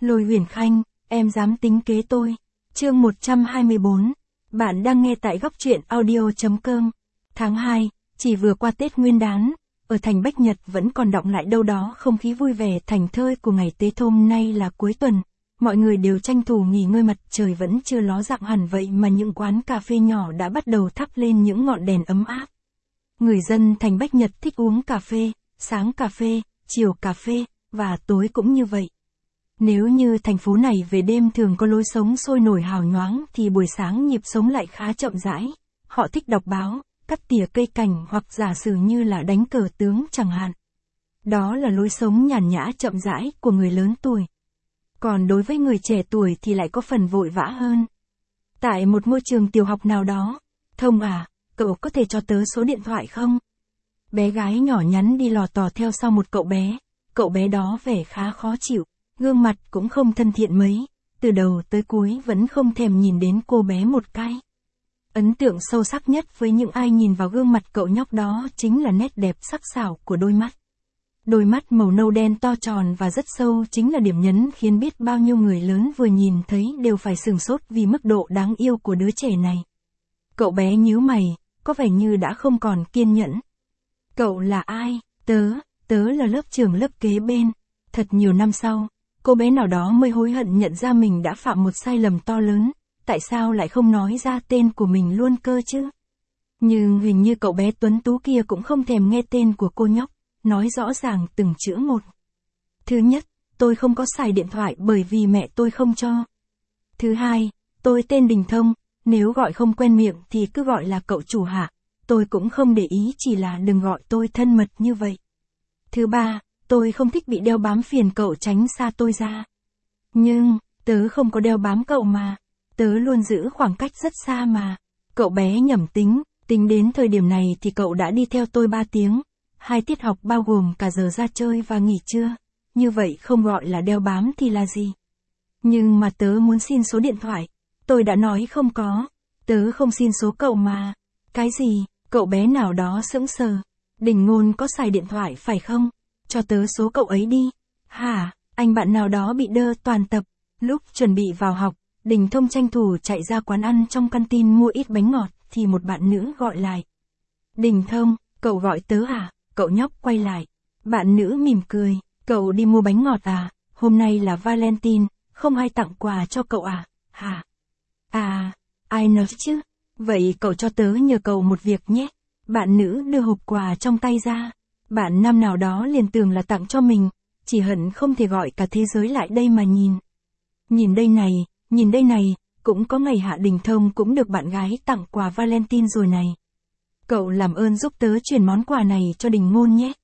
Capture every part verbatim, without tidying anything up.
Lôi Huyền Khanh, em dám tính kế tôi. Chương một trăm hai mươi bốn. Bạn đang nghe tại góc truyện audio chấm com. Tháng hai, chỉ vừa qua Tết Nguyên đán, ở thành Bách Nhật vẫn còn đọng lại đâu đó không khí vui vẻ thành thơi của ngày Tết. Hôm nay là cuối tuần, mọi người đều tranh thủ nghỉ ngơi, mặt trời vẫn chưa ló dạng hẳn vậy mà những quán cà phê nhỏ đã bắt đầu thắp lên những ngọn đèn ấm áp. Người dân thành Bách Nhật thích uống cà phê, sáng cà phê, chiều cà phê, và tối cũng như vậy. Nếu như thành phố này về đêm thường có lối sống sôi nổi hào nhoáng thì buổi sáng nhịp sống lại khá chậm rãi. Họ thích đọc báo, cắt tỉa cây cảnh hoặc giả sử như là đánh cờ tướng chẳng hạn. Đó là lối sống nhàn nhã chậm rãi của người lớn tuổi. Còn đối với người trẻ tuổi thì lại có phần vội vã hơn. Tại một ngôi trường tiểu học nào đó, Thông à, cậu có thể cho tớ số điện thoại không? Bé gái nhỏ nhắn đi lò tò theo sau một cậu bé. Cậu bé đó vẻ khá khó chịu, gương mặt cũng không thân thiện mấy, từ đầu tới cuối vẫn không thèm nhìn đến cô bé một cái. Ấn tượng sâu sắc nhất với những ai nhìn vào gương mặt cậu nhóc đó chính là nét đẹp sắc sảo của đôi mắt. Đôi mắt màu nâu đen to tròn và rất sâu chính là điểm nhấn khiến biết bao nhiêu người lớn vừa nhìn thấy đều phải sửng sốt vì mức độ đáng yêu của đứa trẻ này. Cậu bé nhíu mày, có vẻ như đã không còn kiên nhẫn. Cậu là ai? Tớ, tớ là lớp trưởng lớp kế bên. Thật nhiều năm sau, cô bé nào đó mới hối hận nhận ra mình đã phạm một sai lầm to lớn, tại sao lại không nói ra tên của mình luôn cơ chứ? Nhưng hình như cậu bé tuấn tú kia cũng không thèm nghe tên của cô nhóc, nói rõ ràng từng chữ một. Thứ nhất, tôi không có xài điện thoại bởi vì mẹ tôi không cho. Thứ hai, tôi tên Đình Thông, nếu gọi không quen miệng thì cứ gọi là cậu chủ hạ, tôi cũng không để ý, chỉ là đừng gọi tôi thân mật như vậy. Thứ ba, tôi không thích bị đeo bám, phiền cậu tránh xa tôi ra. Nhưng, tớ không có đeo bám cậu mà, tớ luôn giữ khoảng cách rất xa mà. Cậu bé nhẩm tính, tính đến thời điểm này thì cậu đã đi theo tôi ba tiếng, hai tiết học bao gồm cả giờ ra chơi và nghỉ trưa, như vậy không gọi là đeo bám thì là gì? Nhưng mà tớ muốn xin số điện thoại, tôi đã nói không có, tớ không xin số cậu mà. Cái gì? Cậu bé nào đó sững sờ. Đình Ngôn có xài điện thoại phải không? Cho tớ số cậu ấy đi. Hả? Anh bạn nào đó bị đơ toàn tập. Lúc chuẩn bị vào học, Đình Thông tranh thủ chạy ra quán ăn trong canteen mua ít bánh ngọt, thì một bạn nữ gọi lại. Đình Thông, cậu gọi tớ à? Cậu nhóc quay lại. Bạn nữ mỉm cười. Cậu đi mua bánh ngọt à? Hôm nay là Valentine, không ai tặng quà cho cậu à? Hả? À, ai nói chứ? Vậy cậu cho tớ nhờ cậu một việc nhé. Bạn nữ đưa hộp quà trong tay ra. Bạn nam nào đó liền tưởng là tặng cho mình, chỉ hận không thể gọi cả thế giới lại đây mà nhìn. Nhìn đây này, nhìn đây này, cũng có ngày Hạ Đình Thông cũng được bạn gái tặng quà Valentine rồi này. Cậu làm ơn giúp tớ chuyển món quà này cho Đình Ngôn nhé.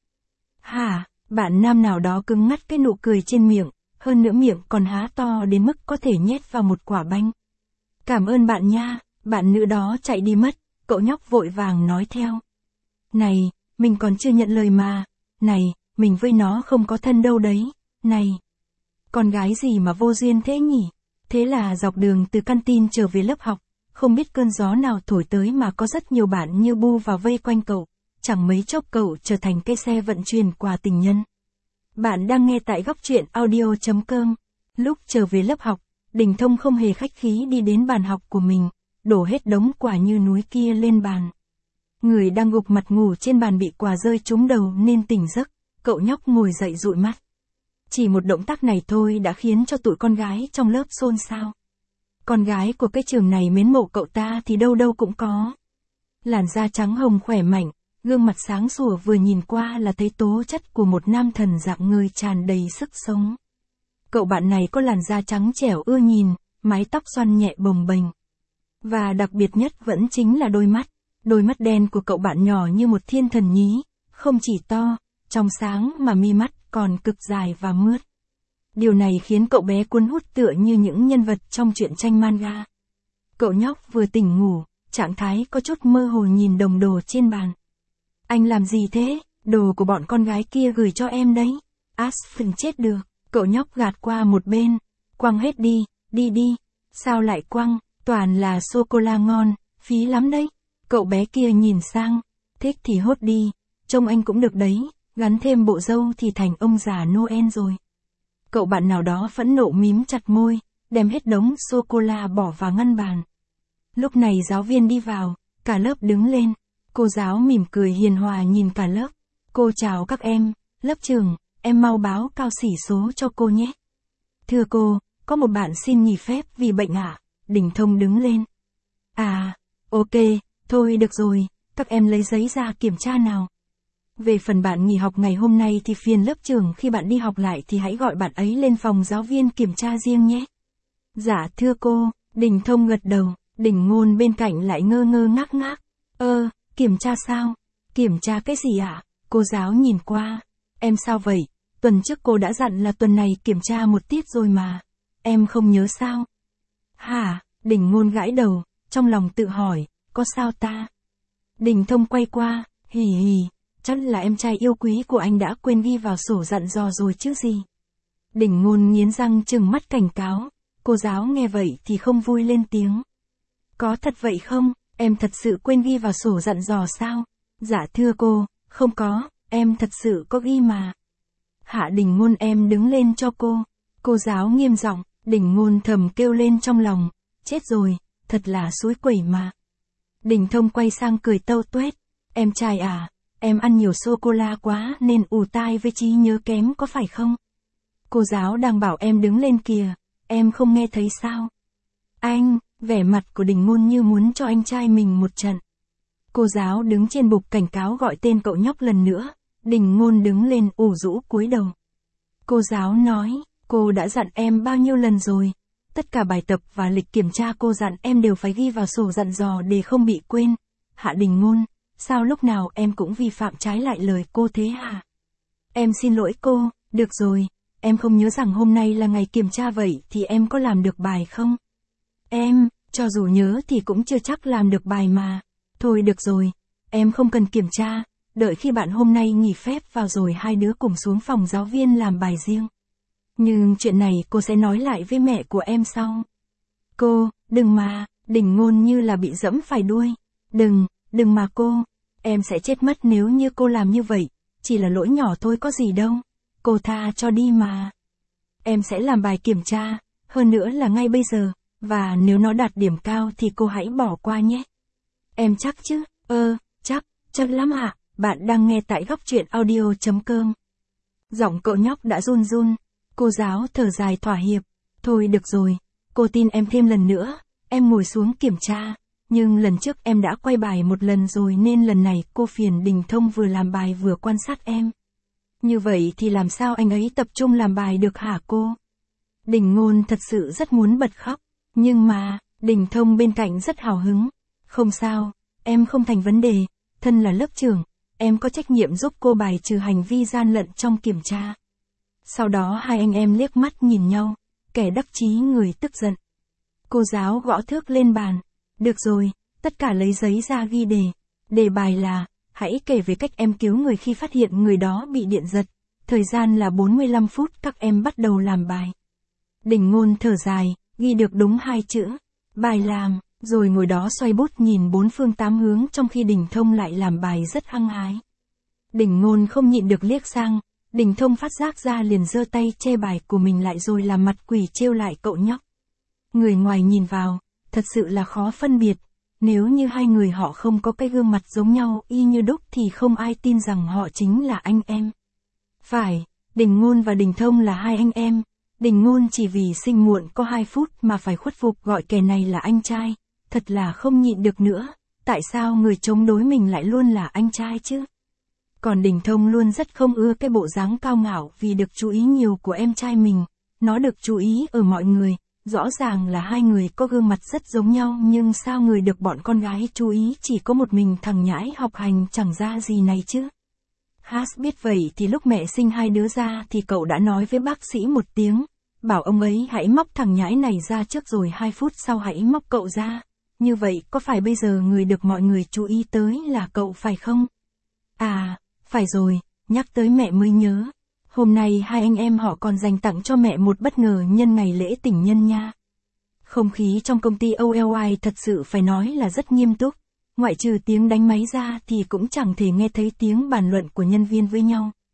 Hả? Bạn nam nào đó cứng ngắt cái nụ cười trên miệng, hơn nữa miệng còn há to đến mức có thể nhét vào một quả banh. Cảm ơn bạn nha. Bạn nữ đó chạy đi mất, cậu nhóc vội vàng nói theo. Này, mình còn chưa nhận lời mà. Này, mình với nó không có thân đâu đấy. Này, con gái gì mà vô duyên thế nhỉ? Thế là dọc đường từ canteen trở về lớp học, không biết cơn gió nào thổi tới mà có rất nhiều bạn như bu vào vây quanh cậu, chẳng mấy chốc cậu trở thành cái xe vận chuyển quà tình nhân. Bạn đang nghe tại góc truyện audio chấm com. Lúc trở về lớp học, Đình Thông không hề khách khí đi đến bàn học của mình, đổ hết đống quà như núi kia lên bàn. Người đang gục mặt ngủ trên bàn bị quà rơi trúng đầu nên tỉnh giấc, cậu nhóc ngồi dậy dụi mắt. Chỉ một động tác này thôi đã khiến cho tụi con gái trong lớp xôn xao. Con gái của cái trường này mến mộ cậu ta thì đâu đâu cũng có. Làn da trắng hồng khỏe mạnh, gương mặt sáng sủa, vừa nhìn qua là thấy tố chất của một nam thần dạng người tràn đầy sức sống. Cậu bạn này có làn da trắng trẻo ưa nhìn, mái tóc xoăn nhẹ bồng bềnh. Và đặc biệt nhất vẫn chính là đôi mắt. Đôi mắt đen của cậu bạn nhỏ như một thiên thần nhí, không chỉ to, trong sáng mà mi mắt còn cực dài và mướt. Điều này khiến cậu bé cuốn hút tựa như những nhân vật trong truyện tranh manga. Cậu nhóc vừa tỉnh ngủ, trạng thái có chút mơ hồ nhìn đồng đồ trên bàn. Anh làm gì thế? Đồ của bọn con gái kia gửi cho em đấy. Aspen chết được. Cậu nhóc gạt qua một bên. Quăng hết đi, đi đi. Sao lại quăng? Toàn là sô-cô-la ngon, phí lắm đấy. Cậu bé kia nhìn sang. Thích thì hốt đi. Trông anh cũng được đấy. Gắn thêm bộ râu thì thành ông già Noel rồi. Cậu bạn nào đó phẫn nộ mím chặt môi, đem hết đống sô-cô-la bỏ vào ngăn bàn. Lúc này giáo viên đi vào, cả lớp đứng lên. Cô giáo mỉm cười hiền hòa nhìn cả lớp. Cô chào các em, lớp trưởng, em mau báo cao xỉ số cho cô nhé. Thưa cô, có một bạn xin nghỉ phép vì bệnh ạ. Đình Thông đứng lên. À, ok, thôi được rồi, các em lấy giấy ra kiểm tra nào. Về phần bạn nghỉ học ngày hôm nay thì phiền lớp trưởng khi bạn đi học lại thì hãy gọi bạn ấy lên phòng giáo viên kiểm tra riêng nhé. Dạ thưa cô, Đình Thông gật đầu, Đình Ngôn bên cạnh lại ngơ ngơ ngác ngác. Ơ, kiểm tra sao? Kiểm tra cái gì ạ? Cô giáo nhìn qua. Em sao vậy? Tuần trước cô đã dặn là tuần này kiểm tra một tiết rồi mà. Em không nhớ sao? Hả? Đình Ngôn gãi đầu, trong lòng tự hỏi, có sao ta? Đình Thông quay qua, hì hì, chắc là em trai yêu quý của anh đã quên ghi vào sổ dặn dò rồi chứ gì. Đình Ngôn nghiến răng trừng mắt cảnh cáo, cô giáo nghe vậy thì không vui lên tiếng. Có thật vậy không? Em thật sự quên ghi vào sổ dặn dò sao? Dạ thưa cô, không có, em thật sự có ghi mà. Hạ Đình Ngôn em đứng lên cho cô. Cô giáo nghiêm giọng, Đình Ngôn thầm kêu lên trong lòng, chết rồi, thật là xúi quẩy mà. Đình Thông quay sang cười tâu tuét, em trai à, em ăn nhiều sô-cô-la quá nên ù tai với trí nhớ kém có phải không? Cô giáo đang bảo em đứng lên kìa, em không nghe thấy sao? Anh, vẻ mặt của Đình Ngôn như muốn cho anh trai mình một trận. Cô giáo đứng trên bục cảnh cáo gọi tên cậu nhóc lần nữa, Đình Ngôn đứng lên ủ rũ cúi đầu. Cô giáo nói, cô đã dặn em bao nhiêu lần rồi, tất cả bài tập và lịch kiểm tra cô dặn em đều phải ghi vào sổ dặn dò để không bị quên. Hạ Đình Ngôn, sao lúc nào em cũng vi phạm trái lại lời cô thế hả? Em xin lỗi cô, được rồi, em không nhớ rằng hôm nay là ngày kiểm tra vậy thì em có làm được bài không? Em, cho dù nhớ thì cũng chưa chắc làm được bài mà. Thôi được rồi, em không cần kiểm tra, đợi khi bạn hôm nay nghỉ phép vào rồi hai đứa cùng xuống phòng giáo viên làm bài riêng. Nhưng chuyện này cô sẽ nói lại với mẹ của em sau. Cô, đừng mà, Đình Ngôn như là bị dẫm phải đuôi. Đừng, đừng mà cô, em sẽ chết mất nếu như cô làm như vậy, chỉ là lỗi nhỏ thôi có gì đâu. Cô tha cho đi mà. Em sẽ làm bài kiểm tra, hơn nữa là ngay bây giờ, và nếu nó đạt điểm cao thì cô hãy bỏ qua nhé. Em chắc chứ? Ơ, chắc, chắc lắm ạ. Bạn đang nghe tại góc truyện audio chấm com. Giọng cậu nhóc đã run run. Cô giáo thở dài thỏa hiệp. Thôi được rồi, cô tin em thêm lần nữa. Em ngồi xuống kiểm tra. Nhưng lần trước em đã quay bài một lần rồi nên lần này cô phiền Đình Thông vừa làm bài vừa quan sát em. Như vậy thì làm sao anh ấy tập trung làm bài được hả cô? Đình Ngôn thật sự rất muốn bật khóc. Nhưng mà, Đình Thông bên cạnh rất hào hứng. Không sao, em không thành vấn đề. Thân là lớp trưởng, em có trách nhiệm giúp cô bài trừ hành vi gian lận trong kiểm tra. Sau đó hai anh em liếc mắt nhìn nhau, kẻ đắc chí người tức giận. Cô giáo gõ thước lên bàn. Được rồi, tất cả lấy giấy ra ghi đề. Đề bài là, hãy kể về cách em cứu người khi phát hiện người đó bị điện giật. Thời gian là bốn mươi lăm phút, các em bắt đầu làm bài. Đình Ngôn thở dài, ghi được đúng hai chữ. Bài làm, rồi ngồi đó xoay bút nhìn bốn phương tám hướng trong khi Đình Thông lại làm bài rất hăng hái. Đình Ngôn không nhịn được liếc sang, Đình Thông phát giác ra liền giơ tay che bài của mình lại rồi làm mặt quỷ trêu lại cậu nhóc. Người ngoài nhìn vào, thật sự là khó phân biệt, nếu như hai người họ không có cái gương mặt giống nhau y như đúc thì không ai tin rằng họ chính là anh em. Phải, Đình Ngôn và Đình Thông là hai anh em. Đình Ngôn chỉ vì sinh muộn có hai phút mà phải khuất phục gọi kẻ này là anh trai, thật là không nhịn được nữa, tại sao người chống đối mình lại luôn là anh trai chứ? Còn Đình Thông luôn rất không ưa cái bộ dáng cao ngạo vì được chú ý nhiều của em trai mình, nó được chú ý ở mọi người, rõ ràng là hai người có gương mặt rất giống nhau nhưng sao người được bọn con gái chú ý chỉ có một mình thằng nhãi học hành chẳng ra gì này chứ? Has biết vậy thì lúc mẹ sinh hai đứa ra thì cậu đã nói với bác sĩ một tiếng, bảo ông ấy hãy móc thằng nhãi này ra trước rồi hai phút sau hãy móc cậu ra. Như vậy có phải bây giờ người được mọi người chú ý tới là cậu phải không? À, phải rồi, nhắc tới mẹ mới nhớ. Hôm nay hai anh em họ còn dành tặng cho mẹ một bất ngờ nhân ngày lễ tình nhân nha. Không khí trong công ty o lờ i thật sự phải nói là rất nghiêm túc. Ngoại trừ tiếng đánh máy ra thì cũng chẳng thể nghe thấy tiếng bàn luận của nhân viên với nhau.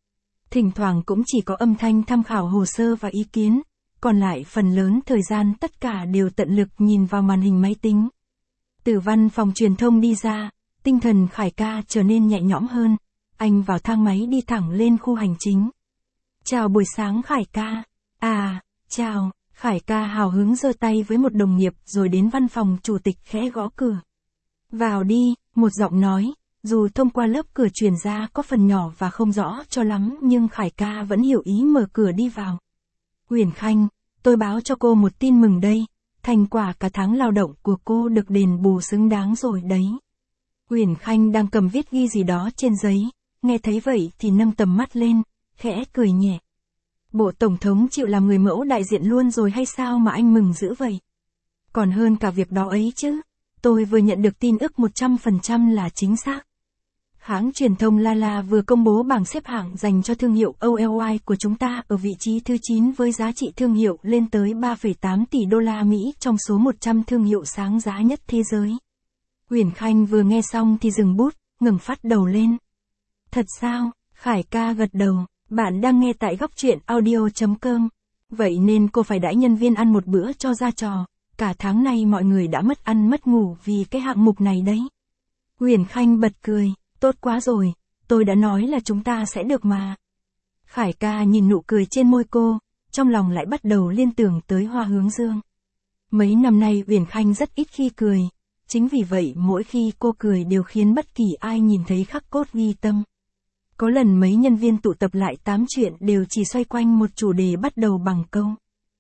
Thỉnh thoảng cũng chỉ có âm thanh tham khảo hồ sơ và ý kiến, còn lại phần lớn thời gian tất cả đều tận lực nhìn vào màn hình máy tính. Từ văn phòng truyền thông đi ra, tinh thần Khải ca trở nên nhẹ nhõm hơn, anh vào thang máy đi thẳng lên khu hành chính. Chào buổi sáng Khải ca. À, chào, Khải ca hào hứng giơ tay với một đồng nghiệp rồi đến văn phòng chủ tịch khẽ gõ cửa. Vào đi, một giọng nói, dù thông qua lớp cửa truyền ra có phần nhỏ và không rõ cho lắm nhưng Khải ca vẫn hiểu ý mở cửa đi vào. Uyển Khanh, tôi báo cho cô một tin mừng đây, thành quả cả tháng lao động của cô được đền bù xứng đáng rồi đấy. Uyển Khanh đang cầm viết ghi gì đó trên giấy, nghe thấy vậy thì nâng tầm mắt lên, khẽ cười nhẹ. Bộ Tổng thống chịu làm người mẫu đại diện luôn rồi hay sao mà anh mừng dữ vậy? Còn hơn cả việc đó ấy chứ, tôi vừa nhận được tin ức một trăm phần trăm là chính xác. Hãng truyền thông Lala vừa công bố bảng xếp hạng dành cho thương hiệu o lờ i của chúng ta ở vị trí thứ chín với giá trị thương hiệu lên tới ba phẩy tám tỷ đô la Mỹ trong số một trăm thương hiệu sáng giá nhất thế giới. Uyển Khanh vừa nghe xong thì dừng bút, ngẩng phát đầu lên. Thật sao? Khải ca gật đầu, bạn đang nghe tại góc truyện audio chấm com. Vậy nên cô phải đãi nhân viên ăn một bữa cho ra trò, cả tháng nay mọi người đã mất ăn mất ngủ vì cái hạng mục này đấy. Uyển Khanh bật cười. Tốt quá rồi, tôi đã nói là chúng ta sẽ được mà. Khải ca nhìn nụ cười trên môi cô, trong lòng lại bắt đầu liên tưởng tới Hoa Hướng Dương. Mấy năm nay Uyển Khanh rất ít khi cười, chính vì vậy mỗi khi cô cười đều khiến bất kỳ ai nhìn thấy khắc cốt ghi tâm. Có lần mấy nhân viên tụ tập lại tám chuyện đều chỉ xoay quanh một chủ đề bắt đầu bằng câu.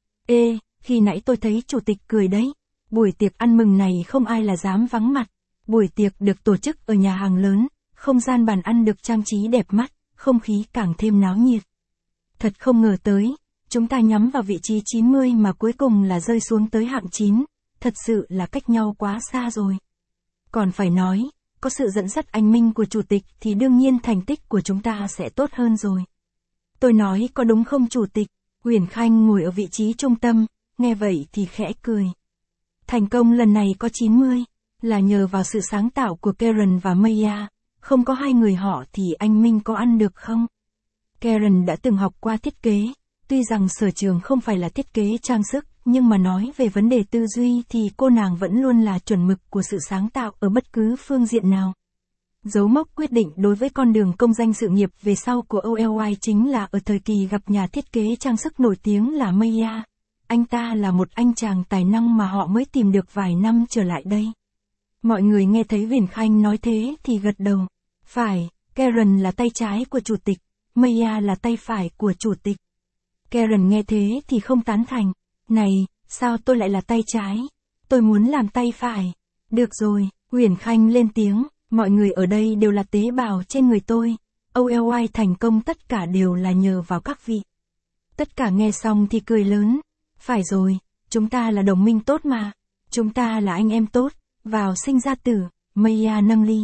Ê, khi nãy tôi thấy chủ tịch cười đấy, buổi tiệc ăn mừng này không ai là dám vắng mặt, buổi tiệc được tổ chức ở nhà hàng lớn. Không gian bàn ăn được trang trí đẹp mắt, không khí càng thêm náo nhiệt. Thật không ngờ tới, chúng ta nhắm vào vị trí chín mươi mà cuối cùng là rơi xuống tới hạng chín, thật sự là cách nhau quá xa rồi. Còn phải nói, có sự dẫn dắt anh minh của chủ tịch thì đương nhiên thành tích của chúng ta sẽ tốt hơn rồi. Tôi nói có đúng không chủ tịch? Uyển Khanh ngồi ở vị trí trung tâm, nghe vậy thì khẽ cười. Thành công lần này có chín mươi, là nhờ vào sự sáng tạo của Karen và Maya. Không có hai người họ thì anh Minh có ăn được không? Karen đã từng học qua thiết kế, tuy rằng sở trường không phải là thiết kế trang sức, nhưng mà nói về vấn đề tư duy thì cô nàng vẫn luôn là chuẩn mực của sự sáng tạo ở bất cứ phương diện nào. Dấu mốc quyết định đối với con đường công danh sự nghiệp về sau của o lờ i chính là ở thời kỳ gặp nhà thiết kế trang sức nổi tiếng là Maya. Anh ta là một anh chàng tài năng mà họ mới tìm được vài năm trở lại đây. Mọi người nghe thấy Uyển Khanh nói thế thì gật đầu. Phải, Karen là tay trái của chủ tịch, Maya là tay phải của chủ tịch. Karen nghe thế thì không tán thành. Này, sao tôi lại là tay trái? Tôi muốn làm tay phải. Được rồi, Uyển Khanh lên tiếng, mọi người ở đây đều là tế bào trên người tôi. o lờ i thành công tất cả đều là nhờ vào các vị. Tất cả nghe xong thì cười lớn. Phải rồi, chúng ta là đồng minh tốt mà. Chúng ta là anh em tốt. Vào sinh ra tử, Maya nâng ly.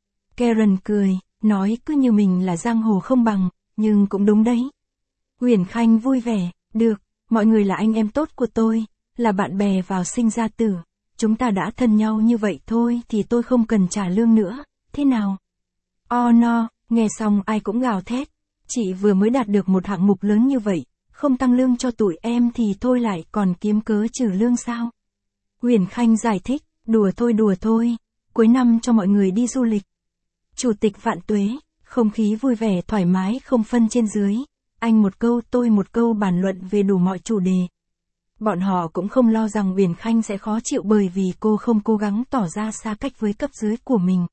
Karen cười, nói cứ như mình là giang hồ không bằng, nhưng cũng đúng đấy. Uyển Khanh vui vẻ, được, mọi người là anh em tốt của tôi, là bạn bè vào sinh ra tử. Chúng ta đã thân nhau như vậy thôi thì tôi không cần trả lương nữa, thế nào? Oh no, nghe xong ai cũng gào thét. Chị vừa mới đạt được một hạng mục lớn như vậy, không tăng lương cho tụi em thì thôi lại còn kiếm cớ trừ lương sao? Uyển Khanh giải thích, đùa thôi đùa thôi, cuối năm cho mọi người đi du lịch. Chủ tịch vạn tuế, không khí vui vẻ thoải mái không phân trên dưới, anh một câu tôi một câu bàn luận về đủ mọi chủ đề. Bọn họ cũng không lo rằng Uyển Khanh sẽ khó chịu bởi vì cô không cố gắng tỏ ra xa cách với cấp dưới của mình.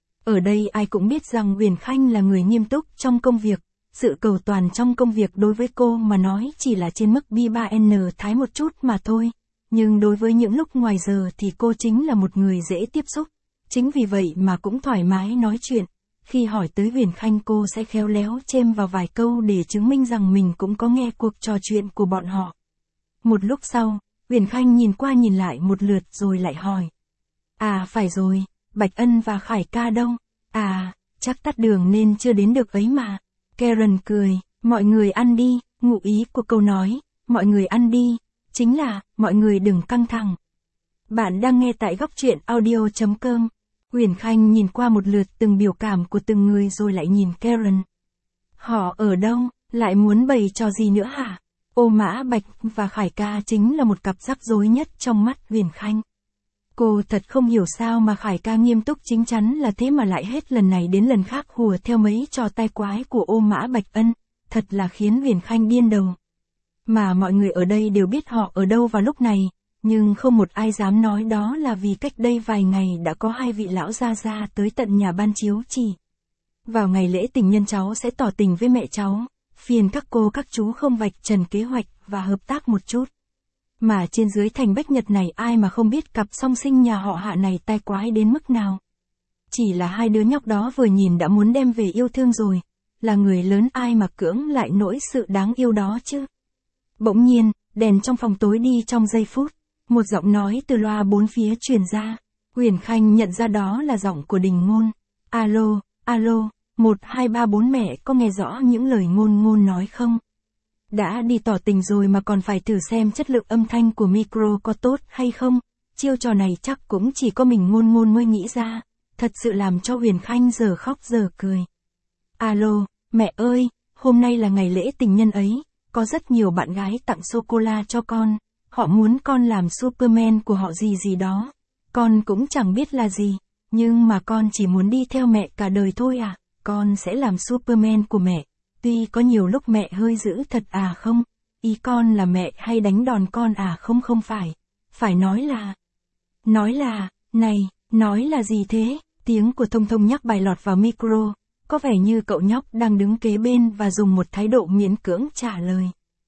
Ở đây ai cũng biết rằng Uyển Khanh là người nghiêm túc trong công việc, sự cầu toàn trong công việc đối với cô mà nói chỉ là trên mức B ba N thái một chút mà thôi. Nhưng đối với những lúc ngoài giờ thì cô chính là một người dễ tiếp xúc. Chính vì vậy mà cũng thoải mái nói chuyện. Khi hỏi tới Uyển Khanh cô sẽ khéo léo chêm vào vài câu để chứng minh rằng mình cũng có nghe cuộc trò chuyện của bọn họ. Một lúc sau, Uyển Khanh nhìn qua nhìn lại một lượt rồi lại hỏi. À phải rồi, Bạch Ân và Khải ca đâu? À, chắc tắt đường nên chưa đến được ấy mà. Karen cười, mọi người ăn đi, ngụ ý của câu nói, mọi người ăn đi, chính là, mọi người đừng căng thẳng. Bạn đang nghe tại góc truyện audio chấm com. Uyển Khanh nhìn qua một lượt từng biểu cảm của từng người rồi lại nhìn Karen. Họ ở đâu? Lại muốn bày trò gì nữa hả? Ô Mã Bạch và Khải ca chính là một cặp rắc rối nhất trong mắt Huyền Khanh. Cô thật không hiểu sao mà Khải ca nghiêm túc chính chắn là thế mà lại hết lần này đến lần khác hùa theo mấy trò tai quái của Ô Mã Bạch Ân, thật là khiến Huyền Khanh điên đầu. Mà mọi người ở đây đều biết họ ở đâu vào lúc này, nhưng không một ai dám nói đó là vì cách đây vài ngày đã có hai vị lão gia gia tới tận nhà ban chiếu chỉ. Vào ngày lễ tình nhân cháu sẽ tỏ tình với mẹ cháu, phiền các cô các chú không vạch trần kế hoạch và hợp tác một chút. Mà trên dưới thành Bách Nhật này ai mà không biết cặp song sinh nhà họ Hạ này tai quái đến mức nào. Chỉ là hai đứa nhóc đó vừa nhìn đã muốn đem về yêu thương rồi, là người lớn ai mà cưỡng lại nỗi sự đáng yêu đó chứ. Bỗng nhiên, đèn trong phòng tối đi trong giây phút, một giọng nói từ loa bốn phía truyền ra. Huyền Khanh nhận ra đó là giọng của Đình Ngôn. Alo, alo, một hai ba bốn mẹ có nghe rõ những lời Ngôn Ngôn nói không? Đã đi tỏ tình rồi mà còn phải thử xem chất lượng âm thanh của micro có tốt hay không, chiêu trò này chắc cũng chỉ có mình Ngôn Ngôn mới nghĩ ra, thật sự làm cho Huyền Khanh giờ khóc giờ cười. Alo, mẹ ơi, hôm nay là ngày lễ tình nhân ấy, có rất nhiều bạn gái tặng sô-cô-la cho con, họ muốn con làm Superman của họ gì gì đó, con cũng chẳng biết là gì, nhưng mà con chỉ muốn đi theo mẹ cả đời thôi à, con sẽ làm Superman của mẹ. Tuy có nhiều lúc mẹ hơi dữ thật à không, ý con là mẹ hay đánh đòn con à không không phải, phải nói là, nói là, này, nói là gì thế, tiếng của Thông Thông nhắc bài lọt vào micro, có vẻ như cậu nhóc đang đứng kế bên và dùng một thái độ miễn cưỡng trả lời.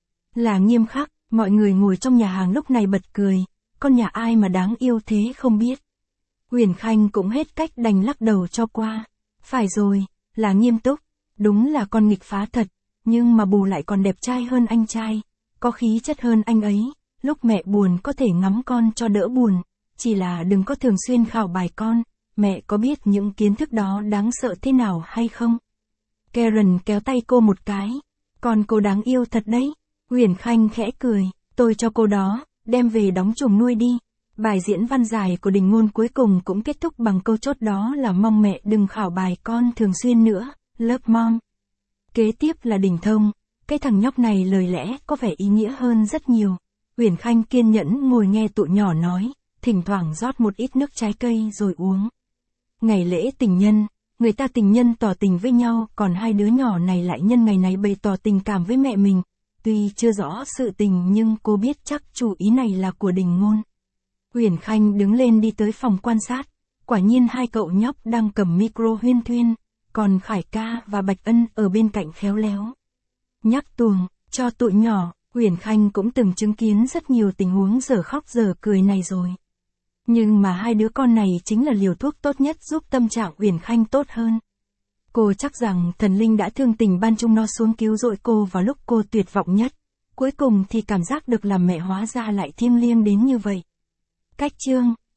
Là nghiêm khắc, mọi người ngồi trong nhà hàng lúc này bật cười, con nhà ai mà đáng yêu thế không biết. Huyền Khanh cũng hết cách đành lắc đầu cho qua, phải rồi, là nghiêm túc. Đúng là con nghịch phá thật, nhưng mà bù lại còn đẹp trai hơn anh trai, có khí chất hơn anh ấy, lúc mẹ buồn có thể ngắm con cho đỡ buồn, chỉ là đừng có thường xuyên khảo bài con, mẹ có biết những kiến thức đó đáng sợ thế nào hay không? Karen kéo tay cô một cái, con cô đáng yêu thật đấy, Huyền Khanh khẽ cười, tôi cho cô đó, đem về đóng chuồng nuôi đi. Bài diễn văn dài của Đình Ngôn cuối cùng cũng kết thúc bằng câu chốt đó là mong mẹ đừng khảo bài con thường xuyên nữa. Love Mom. Kế tiếp là Đình Thông, cái thằng nhóc này lời lẽ có vẻ ý nghĩa hơn rất nhiều. Huyền Khanh kiên nhẫn ngồi nghe tụi nhỏ nói, thỉnh thoảng rót một ít nước trái cây rồi uống. Ngày lễ tình nhân, người ta tình nhân tỏ tình với nhau, còn hai đứa nhỏ này lại nhân ngày này bày tỏ tình cảm với mẹ mình. Tuy chưa rõ sự tình nhưng cô biết chắc chủ ý này là của Đình Ngôn. Huyền Khanh đứng lên đi tới phòng quan sát, quả nhiên hai cậu nhóc đang cầm micro huyên thuyên. Còn Khải ca và Bạch Ân ở bên cạnh khéo léo nhắc tuồng cho tụi nhỏ. Huyền Khanh cũng từng chứng kiến rất nhiều tình huống dở khóc dở cười này rồi. Nhưng mà hai đứa con này chính là liều thuốc tốt nhất giúp tâm trạng Huyền Khanh tốt hơn. Cô chắc rằng thần linh đã thương tình ban chung nó xuống cứu rỗi cô vào lúc cô tuyệt vọng nhất. Cuối cùng thì cảm giác được làm mẹ hóa ra lại thiêng liêng đến như vậy. Cách chương